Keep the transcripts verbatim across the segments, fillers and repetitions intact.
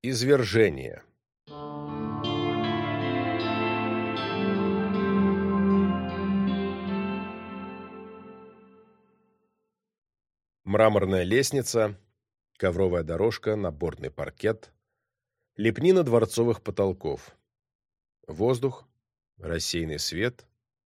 Извержение. Мраморная лестница, ковровая дорожка, наборный паркет, лепнина дворцовых потолков, воздух, рассеянный свет,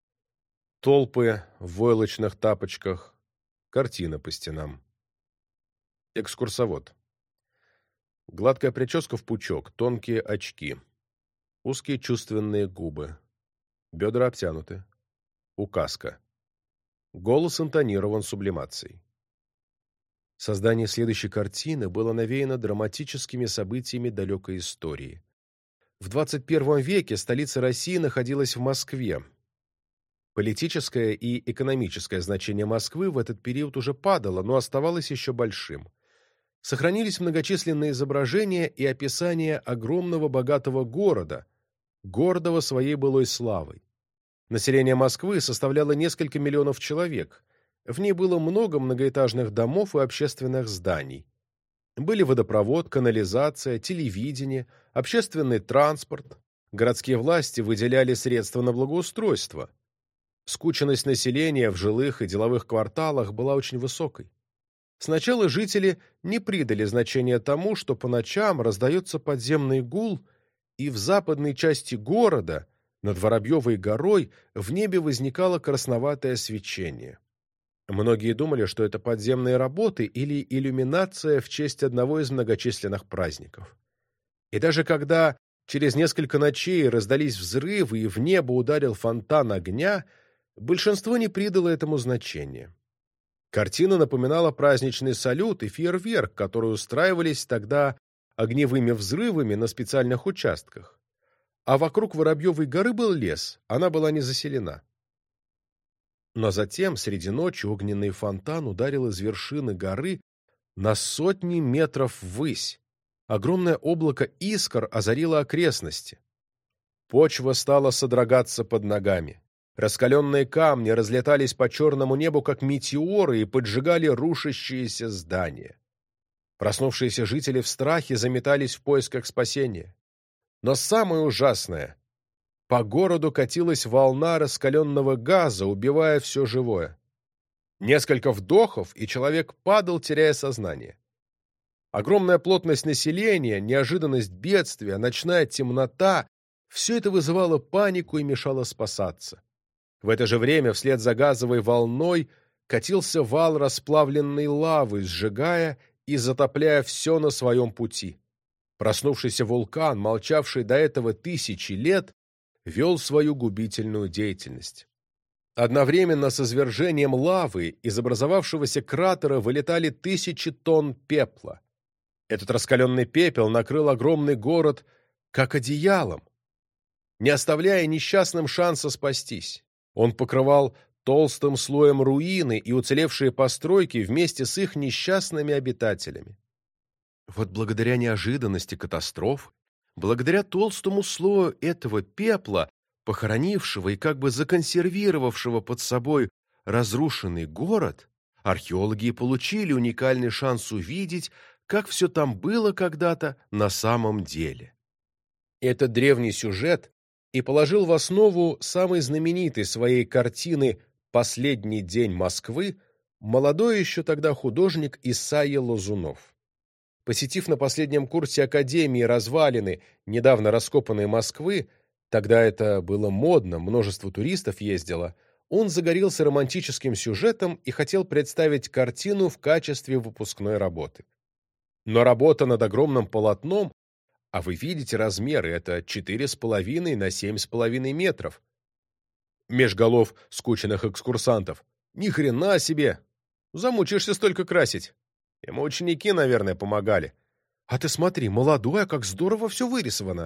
толпы в войлочных тапочках, картина по стенам. Экскурсовод. Гладкая прическа в пучок, тонкие очки, узкие чувственные губы, бедра обтянуты, указка. Голос интонирован сублимацией. Создание следующей картины было навеяно драматическими событиями далекой истории. В двадцать первом веке столица России находилась в Москве. Политическое и экономическое значение Москвы в этот период уже падало, но оставалось еще большим. Сохранились многочисленные изображения и описания огромного богатого города, гордого своей былой славой. Население Москвы составляло несколько миллионов человек. В ней было много многоэтажных домов и общественных зданий. Были водопровод, канализация, телевидение, общественный транспорт. Городские власти выделяли средства на благоустройство. Скученность населения в жилых и деловых кварталах была очень высокой. Сначала жители не придали значения тому, что по ночам раздается подземный гул, и в западной части города, над Воробьевой горой, в небе возникало красноватое свечение. Многие думали, что это подземные работы или иллюминация в честь одного из многочисленных праздников. И даже когда через несколько ночей раздались взрывы и в небо ударил фонтан огня, большинство не придало этому значения. Картина напоминала праздничный салют и фейерверк, которые устраивались тогда огневыми взрывами на специальных участках. А вокруг Воробьевой горы был лес, она была не заселена. Но затем, среди ночи, огненный фонтан ударил из вершины горы на сотни метров ввысь. Огромное облако искр озарило окрестности. Почва стала содрогаться под ногами. Раскаленные камни разлетались по черному небу, как метеоры, и поджигали рушащиеся здания. Проснувшиеся жители в страхе заметались в поисках спасения. Но самое ужасное — по городу катилась волна раскаленного газа, убивая все живое. Несколько вдохов, и человек падал, теряя сознание. Огромная плотность населения, неожиданность бедствия, ночная темнота — все это вызывало панику и мешало спасаться. В это же время вслед за газовой волной катился вал расплавленной лавы, сжигая и затопляя все на своем пути. Проснувшийся вулкан, молчавший до этого тысячи лет, вел свою губительную деятельность. Одновременно с извержением лавы из образовавшегося кратера вылетали тысячи тонн пепла. Этот раскаленный пепел накрыл огромный город как одеялом, не оставляя несчастным шанса спастись. Он покрывал толстым слоем руины и уцелевшие постройки вместе с их несчастными обитателями. Вот благодаря неожиданности катастроф, благодаря толстому слою этого пепла, похоронившего и как бы законсервировавшего под собой разрушенный город, археологи и получили уникальный шанс увидеть, как все там было когда-то на самом деле. Этот древний сюжет и положил в основу самой знаменитой своей картины «Последний день Москвы» молодой еще тогда художник Исайя Лазунов. Посетив на последнем курсе Академии развалины недавно раскопанной Москвы, тогда это было модно, множество туристов ездило, он загорелся романтическим сюжетом и хотел представить картину в качестве выпускной работы. Но работа над огромным полотном, а вы видите размеры, это четыре с половиной на семь с половиной метров. Меж голов скученных экскурсантов. Ни хрена себе! Замучишься столько красить. Ему ученики, наверное, помогали. А ты смотри, молодой, а как здорово все вырисовано.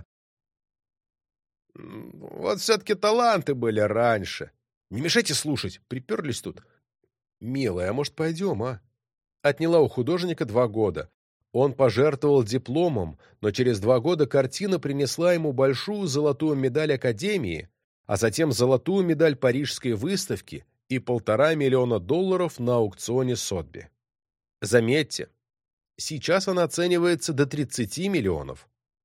Вот все-таки таланты были раньше. Не мешайте слушать, приперлись тут. Милая, а может, пойдем, а? Отняла у художника два года. Он пожертвовал дипломом, но через два года картина принесла ему большую золотую медаль Академии, а затем золотую медаль Парижской выставки и полтора миллиона долларов на аукционе Сотби. Заметьте, сейчас она оценивается до тридцати миллионов.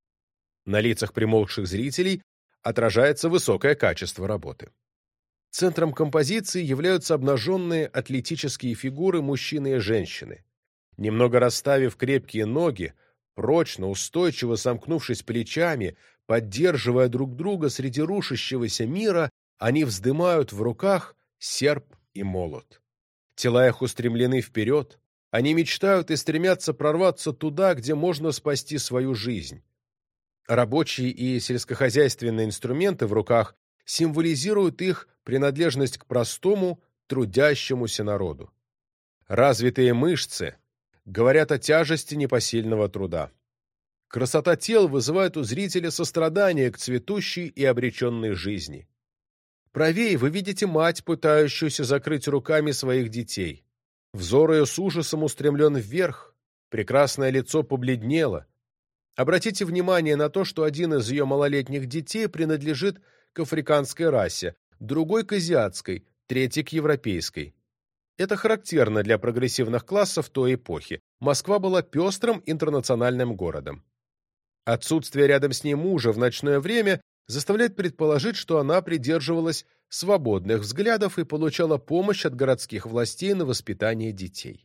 На лицах примолкших зрителей отражается высокое качество работы. Центром композиции являются обнаженные атлетические фигуры мужчины и женщины. Немного расставив крепкие ноги, прочно, устойчиво сомкнувшись плечами, поддерживая друг друга среди рушащегося мира, они вздымают в руках серп и молот. Тела их устремлены вперед, они мечтают и стремятся прорваться туда, где можно спасти свою жизнь. Рабочие и сельскохозяйственные инструменты в руках символизируют их принадлежность к простому, трудящемуся народу. Развитые мышцы говорят о тяжести непосильного труда. Красота тел вызывает у зрителя сострадание к цветущей и обреченной жизни. Правее вы видите мать, пытающуюся закрыть руками своих детей. Взор ее с ужасом устремлен вверх, прекрасное лицо побледнело. Обратите внимание на то, что один из ее малолетних детей принадлежит к африканской расе, другой к азиатской, третий к европейской. Это характерно для прогрессивных классов той эпохи. Москва была пестрым интернациональным городом. Отсутствие рядом с ней мужа в ночное время заставляет предположить, что она придерживалась свободных взглядов и получала помощь от городских властей на воспитание детей.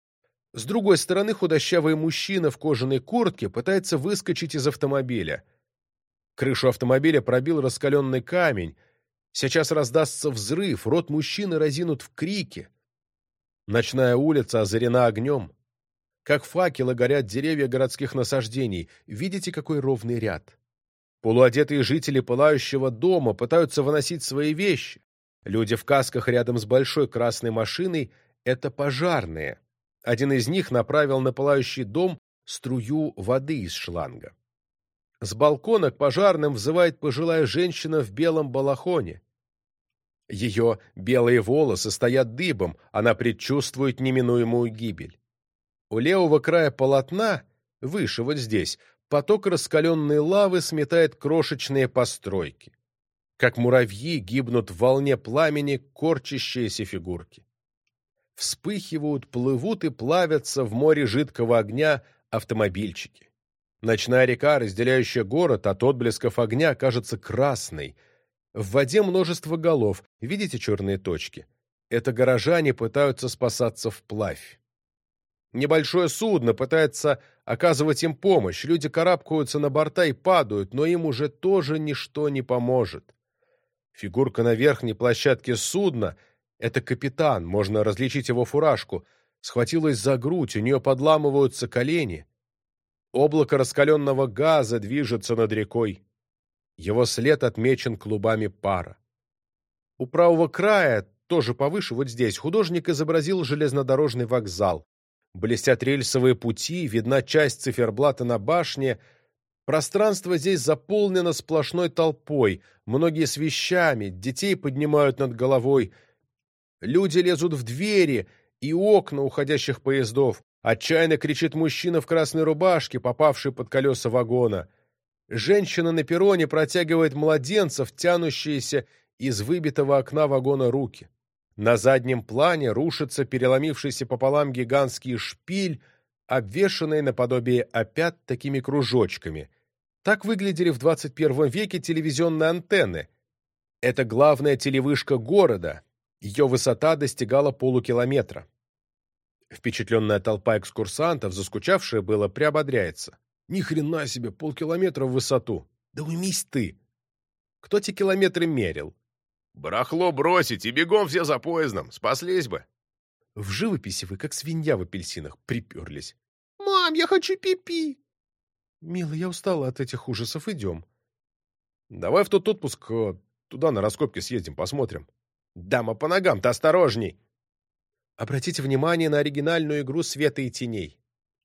С другой стороны, худощавый мужчина в кожаной куртке пытается выскочить из автомобиля. Крышу автомобиля пробил раскаленный камень. Сейчас раздастся взрыв, рот мужчины разинут в крике. Ночная улица озарена огнем. Как факелы горят деревья городских насаждений. Видите, какой ровный ряд? Полуодетые жители пылающего дома пытаются выносить свои вещи. Люди в касках рядом с большой красной машиной — это пожарные. Один из них направил на пылающий дом струю воды из шланга. С балкона к пожарным взывает пожилая женщина в белом балахоне. Ее белые волосы стоят дыбом, она предчувствует неминуемую гибель. У левого края полотна, выше вот здесь, поток раскаленной лавы сметает крошечные постройки. Как муравьи гибнут в волне пламени корчащиеся фигурки. Вспыхивают, плывут и плавятся в море жидкого огня автомобильчики. Ночная река, разделяющая город от отблесков огня, кажется красной. В воде множество голов. Видите черные точки? Это горожане пытаются спасаться вплавь. Небольшое судно пытается оказывать им помощь. Люди карабкаются на борта и падают, но им уже тоже ничто не поможет. Фигурка на верхней площадке судна — это капитан, можно различить его фуражку. Схватилась за грудь, у нее подламываются колени. Облако раскаленного газа движется над рекой. Его след отмечен клубами пара. У правого края, тоже повыше, вот здесь, художник изобразил железнодорожный вокзал. Блестят рельсовые пути, видна часть циферблата на башне. Пространство здесь заполнено сплошной толпой, многие с вещами, детей поднимают над головой. Люди лезут в двери и окна уходящих поездов. Отчаянно кричит мужчина в красной рубашке, попавший под колеса вагона. Женщина на перроне протягивает младенцев, тянущиеся из выбитого окна вагона руки. На заднем плане рушится переломившийся пополам гигантский шпиль, обвешанный наподобие опят такими кружочками. Так выглядели в двадцать первом веке телевизионные антенны. Это главная телевышка города. Ее высота достигала полукилометра. Впечатленная толпа экскурсантов, заскучавшая было, приободряется. Ни хрена себе, полкилометра в высоту. Да уймись ты. Кто те километры мерил? Барахло бросить и бегом все за поездом. Спаслись бы. В живописи вы, как свинья в апельсинах, приперлись. Мам, я хочу пипи. Милый, я устала от этих ужасов, идем. Давай в тот отпуск туда на раскопки съездим, посмотрим. Дама по ногам-то осторожней. Обратите внимание на оригинальную игру света и теней.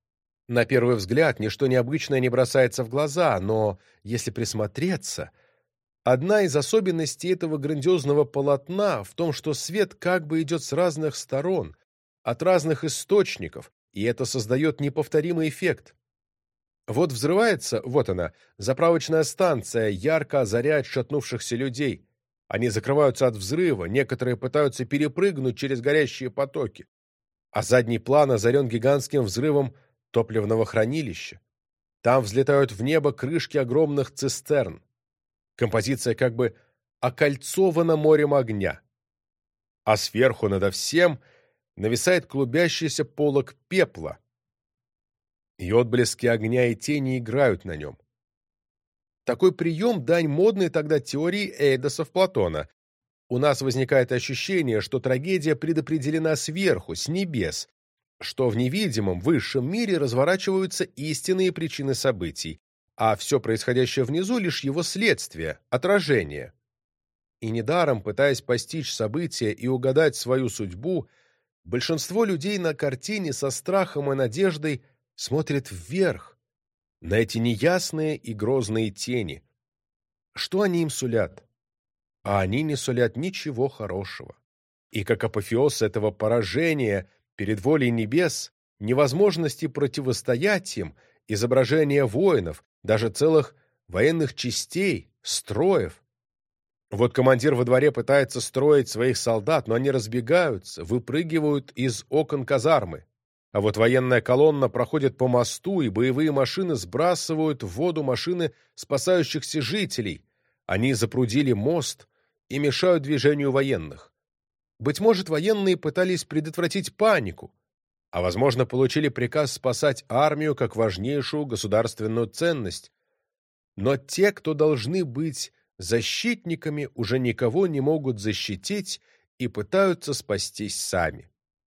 На первый взгляд ничто необычное не бросается в глаза, но, если присмотреться, одна из особенностей этого грандиозного полотна в том, что свет как бы идет с разных сторон, от разных источников, и это создает неповторимый эффект. Вот взрывается, вот она, заправочная станция, ярко озаряет шатнувшихся людей. Они закрываются от взрыва, некоторые пытаются перепрыгнуть через горящие потоки. А задний план озарен гигантским взрывом топливного хранилища. Там взлетают в небо крышки огромных цистерн. Композиция как бы окольцована морем огня. А сверху надо всем нависает клубящийся полог пепла, и отблески огня и тени играют на нем. Такой прием — дань модной тогда теории эйдосов Платона. У нас возникает ощущение, что трагедия предопределена сверху, с небес, что в невидимом, высшем мире разворачиваются истинные причины событий, а все происходящее внизу — лишь его следствие, отражение. И недаром, пытаясь постичь события и угадать свою судьбу, большинство людей на картине со страхом и надеждой смотрит вверх, на эти неясные и грозные тени. Что они им сулят? А они не сулят ничего хорошего. И как апофеоз этого поражения перед волей небес, невозможности противостоять им, изображение воинов, даже целых военных частей, строев. Вот командир во дворе пытается строить своих солдат, но они разбегаются, выпрыгивают из окон казармы. А вот военная колонна проходит по мосту, и боевые машины сбрасывают в воду машины спасающихся жителей. Они запрудили мост и мешают движению военных. Быть может, военные пытались предотвратить панику, а, возможно, получили приказ спасать армию как важнейшую государственную ценность. Но те, кто должны быть защитниками, уже никого не могут защитить и пытаются спастись сами.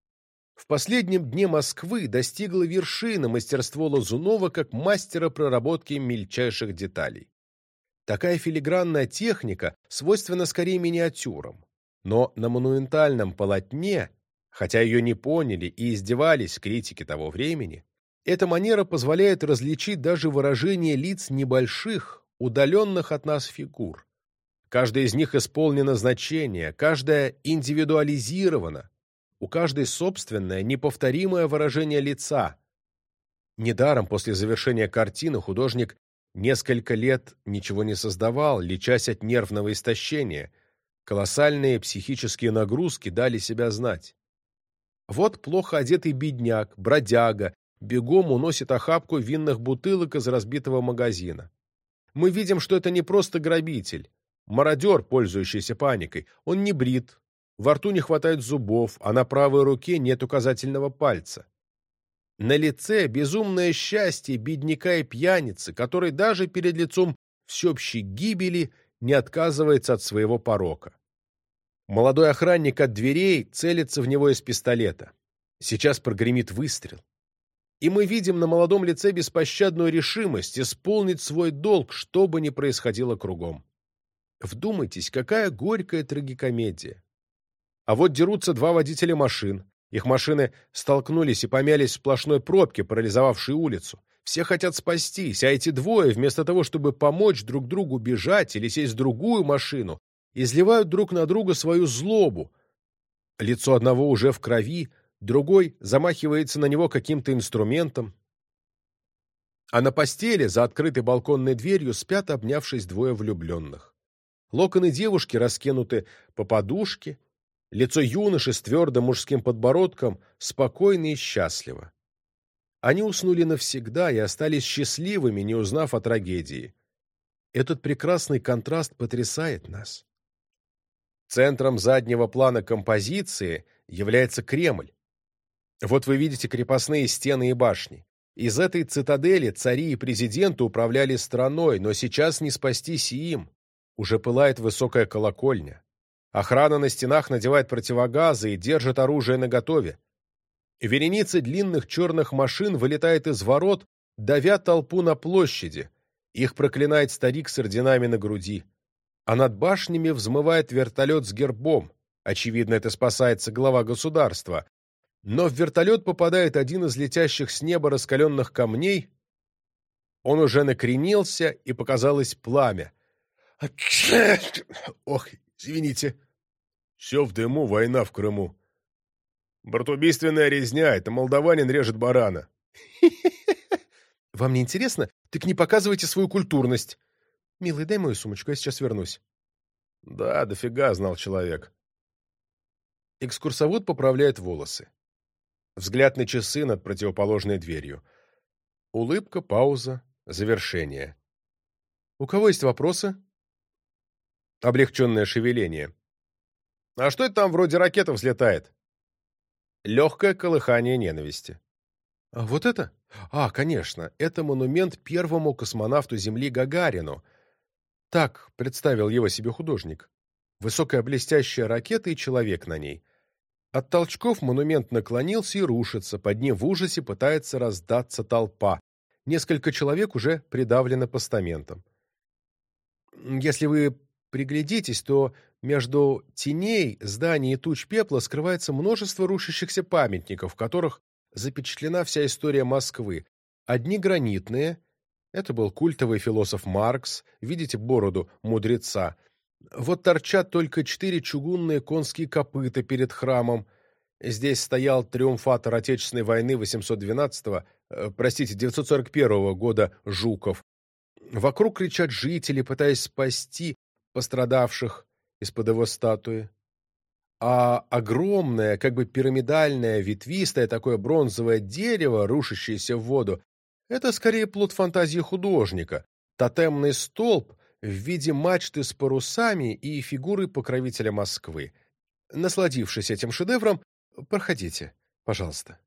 В последнем дне Москвы достигло вершины мастерство Лазунова как мастера проработки мельчайших деталей. Такая филигранная техника свойственна скорее миниатюрам, но на монументальном полотне, хотя ее не поняли и издевались критики того времени, эта манера позволяет различить даже выражение лиц небольших, удаленных от нас фигур. Каждая из них исполнена значения, каждая индивидуализирована, у каждой собственное, неповторимое выражение лица. Недаром после завершения картины художник несколько лет ничего не создавал, лечась от нервного истощения. Колоссальные психические нагрузки дали себя знать. Вот плохо одетый бедняк, бродяга, бегом уносит охапку винных бутылок из разбитого магазина. Мы видим, что это не просто грабитель, мародер, пользующийся паникой. Он не брит, во рту не хватает зубов, а на правой руке нет указательного пальца. На лице безумное счастье бедняка и пьяницы, который даже перед лицом всеобщей гибели не отказывается от своего порока. Молодой охранник от дверей целится в него из пистолета. Сейчас прогремит выстрел. И мы видим на молодом лице беспощадную решимость исполнить свой долг, что бы ни происходило кругом. Вдумайтесь, какая горькая трагикомедия. А вот дерутся два водителя машин. Их машины столкнулись и помялись в сплошной пробке, парализовавшей улицу. Все хотят спастись, а эти двое, вместо того, чтобы помочь друг другу бежать или сесть в другую машину, изливают друг на друга свою злобу. Лицо одного уже в крови, другой замахивается на него каким-то инструментом. А на постели, за открытой балконной дверью, спят, обнявшись, двое влюбленных. Локоны девушки раскинуты по подушке, лицо юноши с твердым мужским подбородком спокойно и счастливо. Они уснули навсегда и остались счастливыми, не узнав о трагедии. Этот прекрасный контраст потрясает нас. Центром заднего плана композиции является Кремль. Вот вы видите крепостные стены и башни. Из этой цитадели цари и президенты управляли страной, но сейчас не спастись и им. Уже пылает высокая колокольня. Охрана на стенах надевает противогазы и держит оружие наготове. Вереница длинных черных машин вылетает из ворот, давя толпу на площади. Их проклинает старик с орденами на груди. А над башнями взмывает вертолет с гербом. Очевидно, это спасается глава государства. Но в вертолет попадает один из летящих с неба раскаленных камней. Он уже накренился, и показалось пламя. Ох, извините. Все в дыму, война в Крыму. Братоубийственная резня, это молдаванин режет барана. Вам не интересно? Так не показывайте свою культурность. Милый, дай мою сумочку, я сейчас вернусь. Да, дофига знал человек. Экскурсовод поправляет волосы. Взгляд на часы над противоположной дверью. Улыбка, пауза. Завершение. У кого есть вопросы? Облегченное шевеление. А что это там вроде ракета взлетает? Легкое колыхание ненависти. А вот это? А, конечно, это монумент первому космонавту Земли Гагарину. Так представил его себе художник. Высокая блестящая ракета и человек на ней. От толчков монумент наклонился и рушится, под ним в ужасе пытается раздаться толпа. Несколько человек уже придавлены постаментом. Если вы приглядитесь, то между теней, зданий и туч пепла скрывается множество рушащихся памятников, в которых запечатлена вся история Москвы. Одни гранитные, это был культовый философ Маркс, видите бороду мудреца. Вот торчат только четыре чугунные конские копыта перед храмом. Здесь стоял триумфатор Отечественной войны восемьсот двенадцатого, э, простите, девятьсот сорок первого года Жуков. Вокруг кричат жители, пытаясь спасти пострадавших из-под его статуи. А огромное, как бы пирамидальное, ветвистое такое бронзовое дерево, рушащееся в воду, это скорее плод фантазии художника. Тотемный столб в виде мачты с парусами и фигуры покровителя Москвы. Насладившись этим шедевром, проходите, пожалуйста.